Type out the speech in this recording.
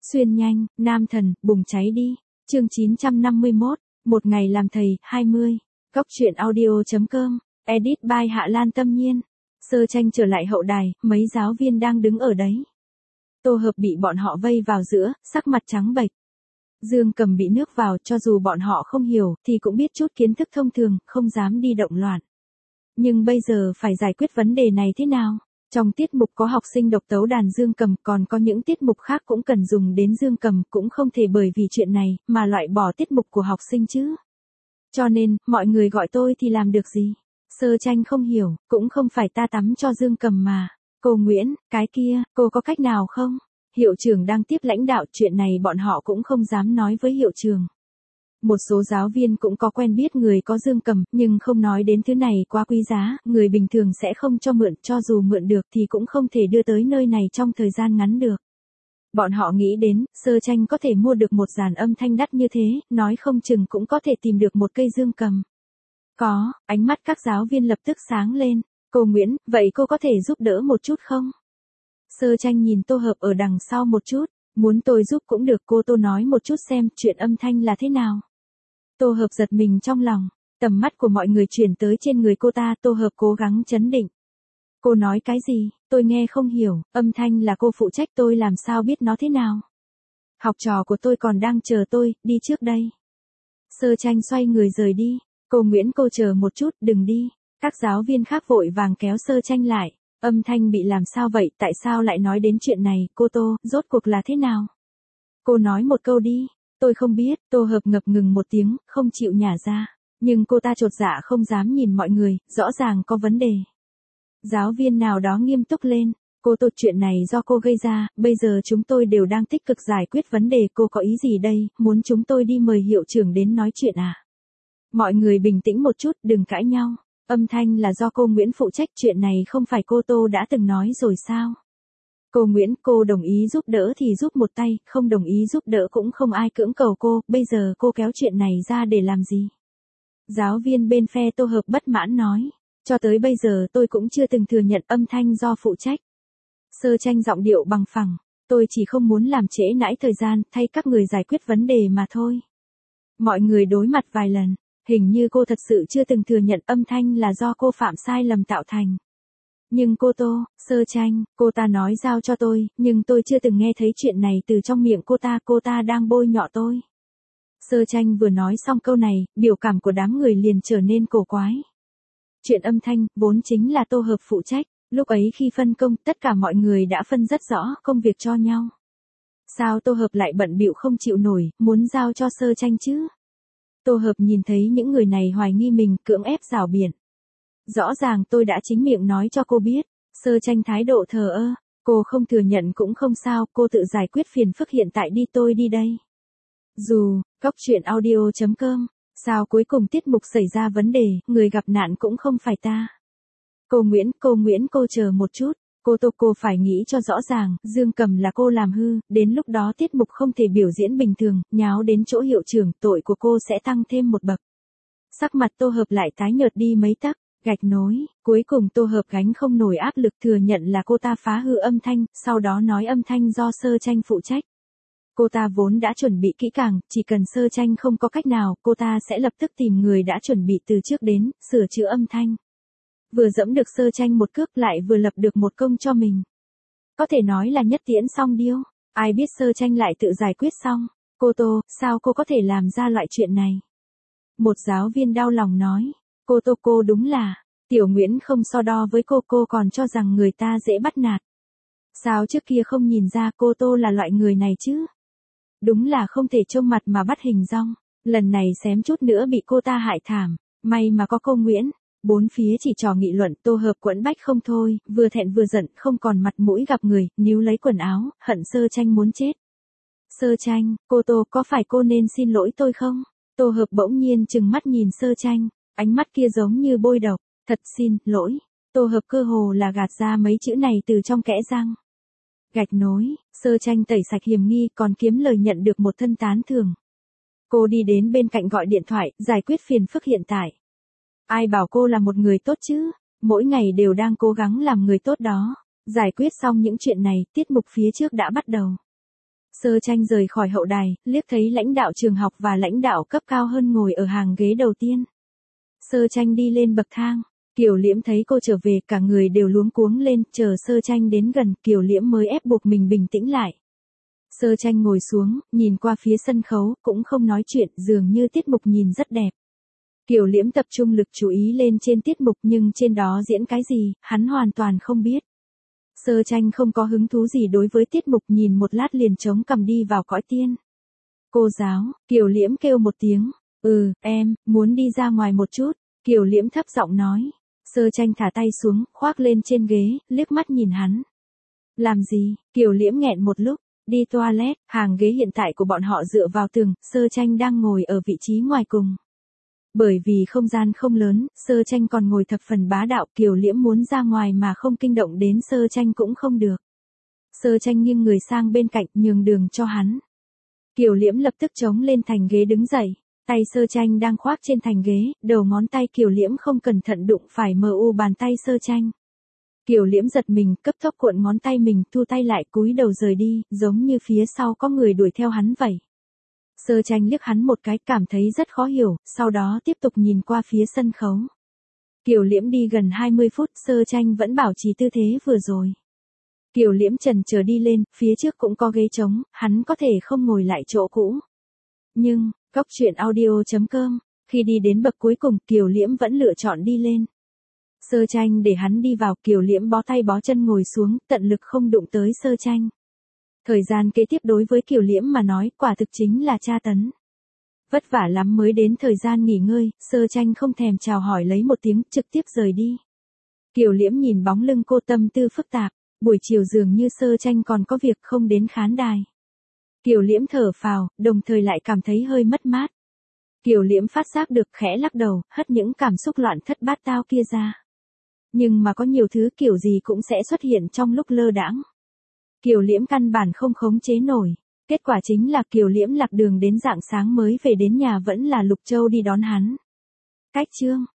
Xuyên nhanh, nam thần, bùng cháy đi. Chương 951, một ngày làm thầy, 20. Góc truyện audio.com, edit by Hạ Lan Tâm Nhiên. Sơ Tranh trở lại hậu đài, mấy giáo viên đang đứng ở đấy. Tô Hợp bị bọn họ vây vào giữa, sắc mặt trắng bệch. Dương Cầm bị nước vào, cho dù bọn họ không hiểu, thì cũng biết chút kiến thức thông thường, không dám đi động loạn. Nhưng bây giờ phải giải quyết vấn đề này thế nào? Trong tiết mục có học sinh độc tấu đàn dương cầm, còn có những tiết mục khác cũng cần dùng đến dương cầm, cũng không thể bởi vì chuyện này mà loại bỏ tiết mục của học sinh chứ. Cho nên, mọi người gọi tôi thì làm được gì? Sơ Tranh không hiểu, cũng không phải ta tắm cho dương cầm mà. Cô Nguyễn, cái kia, cô có cách nào không? Hiệu trưởng đang tiếp lãnh đạo, chuyện này bọn họ cũng không dám nói với hiệu trưởng. Một số giáo viên cũng có quen biết người có dương cầm, nhưng không nói đến thứ này quá quý giá, người bình thường sẽ không cho mượn, cho dù mượn được thì cũng không thể đưa tới nơi này trong thời gian ngắn được. Bọn họ nghĩ đến, Sơ Tranh có thể mua được một dàn âm thanh đắt như thế, nói không chừng cũng có thể tìm được một cây dương cầm. Có, ánh mắt các giáo viên lập tức sáng lên. Cô Nguyễn, vậy cô có thể giúp đỡ một chút không? Sơ Tranh nhìn Tô Hợp ở đằng sau một chút, muốn tôi giúp cũng được, cô Tô nói một chút xem chuyện âm thanh là thế nào. Tô Hợp giật mình trong lòng, tầm mắt của mọi người chuyển tới trên người cô ta, Tô Hợp cố gắng trấn định. Cô nói cái gì, tôi nghe không hiểu, âm thanh là cô phụ trách, tôi làm sao biết nó thế nào. Học trò của tôi còn đang chờ tôi, đi trước đây. Sơ Tranh xoay người rời đi, cô Nguyễn cô chờ một chút, đừng đi. Các giáo viên khác vội vàng kéo Sơ Tranh lại, âm thanh bị làm sao vậy, tại sao lại nói đến chuyện này, cô Tô, rốt cuộc là thế nào? Cô nói một câu đi. Tôi không biết, Tô Hợp ngập ngừng một tiếng, không chịu nhả ra. Nhưng cô ta chột dạ không dám nhìn mọi người, rõ ràng có vấn đề. Giáo viên nào đó nghiêm túc lên, cô Tô, chuyện này do cô gây ra, bây giờ chúng tôi đều đang tích cực giải quyết vấn đề, cô có ý gì đây, muốn chúng tôi đi mời hiệu trưởng đến nói chuyện à? Mọi người bình tĩnh một chút, đừng cãi nhau. Âm thanh là do cô Nguyễn phụ trách, chuyện này không phải cô Tô đã từng nói rồi sao? Cô Nguyễn, cô đồng ý giúp đỡ thì giúp một tay, không đồng ý giúp đỡ cũng không ai cưỡng cầu cô, bây giờ cô kéo chuyện này ra để làm gì? Giáo viên bên phe Tô Hợp bất mãn nói, cho tới bây giờ tôi cũng chưa từng thừa nhận âm thanh do phụ trách. Sơ Tranh giọng điệu bằng phẳng, tôi chỉ không muốn làm trễ nãi thời gian, thay các người giải quyết vấn đề mà thôi. Mọi người đối mặt vài lần, hình như cô thật sự chưa từng thừa nhận âm thanh là do cô phạm sai lầm tạo thành. Nhưng cô Tô, Sơ Tranh, cô ta nói giao cho tôi, nhưng tôi chưa từng nghe thấy chuyện này từ trong miệng cô ta đang bôi nhọ tôi. Sơ Tranh vừa nói xong câu này, biểu cảm của đám người liền trở nên cổ quái. Chuyện âm thanh, vốn chính là Tô Hợp phụ trách, lúc ấy khi phân công, tất cả mọi người đã phân rất rõ công việc cho nhau. Sao Tô Hợp lại bận bịu không chịu nổi, muốn giao cho Sơ Tranh chứ? Tô Hợp nhìn thấy những người này hoài nghi mình, cưỡng ép rảo biện. Rõ ràng tôi đã chính miệng nói cho cô biết. Sơ Tranh thái độ thờ ơ, cô không thừa nhận cũng không sao, cô tự giải quyết phiền phức hiện tại đi, tôi đi đây. Dù, góc truyện audio.com, sao cuối cùng tiết mục xảy ra vấn đề, người gặp nạn cũng không phải ta. Cô Nguyễn cô chờ một chút, cô Tô, cô phải nghĩ cho rõ ràng, dương cầm là cô làm hư, đến lúc đó tiết mục không thể biểu diễn bình thường, nháo đến chỗ hiệu trưởng, tội của cô sẽ tăng thêm một bậc. Sắc mặt Tô Hợp lại tái nhợt đi mấy tấc. Gạch nối, cuối cùng Tô Hợp gánh không nổi áp lực thừa nhận là cô ta phá hư âm thanh, sau đó nói âm thanh do Sơ Tranh phụ trách. Cô ta vốn đã chuẩn bị kỹ càng, chỉ cần Sơ Tranh không có cách nào, cô ta sẽ lập tức tìm người đã chuẩn bị từ trước đến, sửa chữa âm thanh. Vừa dẫm được Sơ Tranh một cước lại vừa lập được một công cho mình. Có thể nói là nhất tiễn song điêu, ai biết Sơ Tranh lại tự giải quyết xong. Cô Tô, sao cô có thể làm ra loại chuyện này? Một giáo viên đau lòng nói. Cô Tô, cô đúng là, Tiểu Nguyễn không so đo với cô còn cho rằng người ta dễ bắt nạt. Sao trước kia không nhìn ra cô Tô là loại người này chứ? Đúng là không thể trông mặt mà bắt hình dong, lần này xém chút nữa bị cô ta hại thảm, may mà có cô Nguyễn. Bốn phía chỉ trò nghị luận, Tô Hợp quẫn bách không thôi, vừa thẹn vừa giận, không còn mặt mũi gặp người, níu lấy quần áo, hận Sơ Tranh muốn chết. Sơ Tranh, cô Tô, có phải cô nên xin lỗi tôi không? Tô Hợp bỗng nhiên trừng mắt nhìn Sơ Tranh. Ánh mắt kia giống như bôi độc, thật xin lỗi. Tô Hợp cơ hồ là gạt ra mấy chữ này từ trong kẽ răng. Gạch nối, Sơ Tranh tẩy sạch hiểm nghi, còn kiếm lời nhận được một thân tán thưởng. Cô đi đến bên cạnh gọi điện thoại, giải quyết phiền phức hiện tại. Ai bảo cô là một người tốt chứ, mỗi ngày đều đang cố gắng làm người tốt đó. Giải quyết xong những chuyện này, tiết mục phía trước đã bắt đầu. Sơ Tranh rời khỏi hậu đài, liếc thấy lãnh đạo trường học và lãnh đạo cấp cao hơn ngồi ở hàng ghế đầu tiên. Sơ Tranh đi lên bậc thang. Kiều Liễm thấy cô trở về, cả người đều luống cuống lên, chờ Sơ Tranh đến gần, Kiều Liễm mới ép buộc mình bình tĩnh lại. Sơ Tranh ngồi xuống, nhìn qua phía sân khấu, cũng không nói chuyện, dường như tiết mục nhìn rất đẹp. Kiều Liễm tập trung lực chú ý lên trên tiết mục, nhưng trên đó diễn cái gì, hắn hoàn toàn không biết. Sơ Tranh không có hứng thú gì đối với tiết mục, nhìn một lát liền chống cằm đi vào cõi tiên. Cô giáo, Kiều Liễm kêu một tiếng. Em, muốn đi ra ngoài một chút. Kiều Liễm thấp giọng nói. Sơ Tranh thả tay xuống, khoác lên trên ghế, liếc mắt nhìn hắn. Làm gì? Kiều Liễm nghẹn một lúc. Đi toilet. Hàng ghế hiện tại của bọn họ dựa vào tường, Sơ Tranh đang ngồi ở vị trí ngoài cùng. Bởi vì không gian không lớn, Sơ Tranh còn ngồi thập phần bá đạo, Kiều Liễm muốn ra ngoài mà không kinh động đến Sơ Tranh cũng không được. Sơ Tranh nghiêng người sang bên cạnh, nhường đường cho hắn. Kiều Liễm lập tức chống lên thành ghế đứng dậy. Tay Sơ Tranh đang khoác trên thành ghế, đầu ngón tay Kiều Liễm không cẩn thận đụng phải bàn tay Sơ Tranh. Kiều Liễm giật mình, cấp tốc cuộn ngón tay mình, thu tay lại, cúi đầu rời đi, giống như phía sau có người đuổi theo hắn vậy. Sơ Tranh liếc hắn một cái, cảm thấy rất khó hiểu, sau đó tiếp tục nhìn qua phía sân khấu. Kiều Liễm đi gần 20 phút, Sơ Tranh vẫn bảo trì tư thế vừa rồi. Kiều Liễm chần chờ đi lên, phía trước cũng có ghế trống, hắn có thể không ngồi lại chỗ cũ. Nhưng, Góc truyện audio.com, khi đi đến bậc cuối cùng, Kiều Liễm vẫn lựa chọn đi lên. Sơ Tranh để hắn đi vào, Kiều Liễm bó tay bó chân ngồi xuống, tận lực không đụng tới Sơ Tranh. Thời gian kế tiếp đối với Kiều Liễm mà nói, quả thực chính là tra tấn. Vất vả lắm mới đến thời gian nghỉ ngơi, Sơ Tranh không thèm chào hỏi lấy một tiếng, trực tiếp rời đi. Kiều Liễm nhìn bóng lưng cô, tâm tư phức tạp, buổi chiều dường như Sơ Tranh còn có việc không đến khán đài. Kiều Liễm thở phào, đồng thời lại cảm thấy hơi mất mát. Kiều Liễm phát giác được, khẽ lắc đầu, hất những cảm xúc loạn thất bát tao kia ra. Nhưng mà có nhiều thứ kiểu gì cũng sẽ xuất hiện trong lúc lơ đãng. Kiều Liễm căn bản không khống chế nổi. Kết quả chính là Kiều Liễm lạc đường đến rạng sáng mới về đến nhà, vẫn là Lục Châu đi đón hắn. Cách chương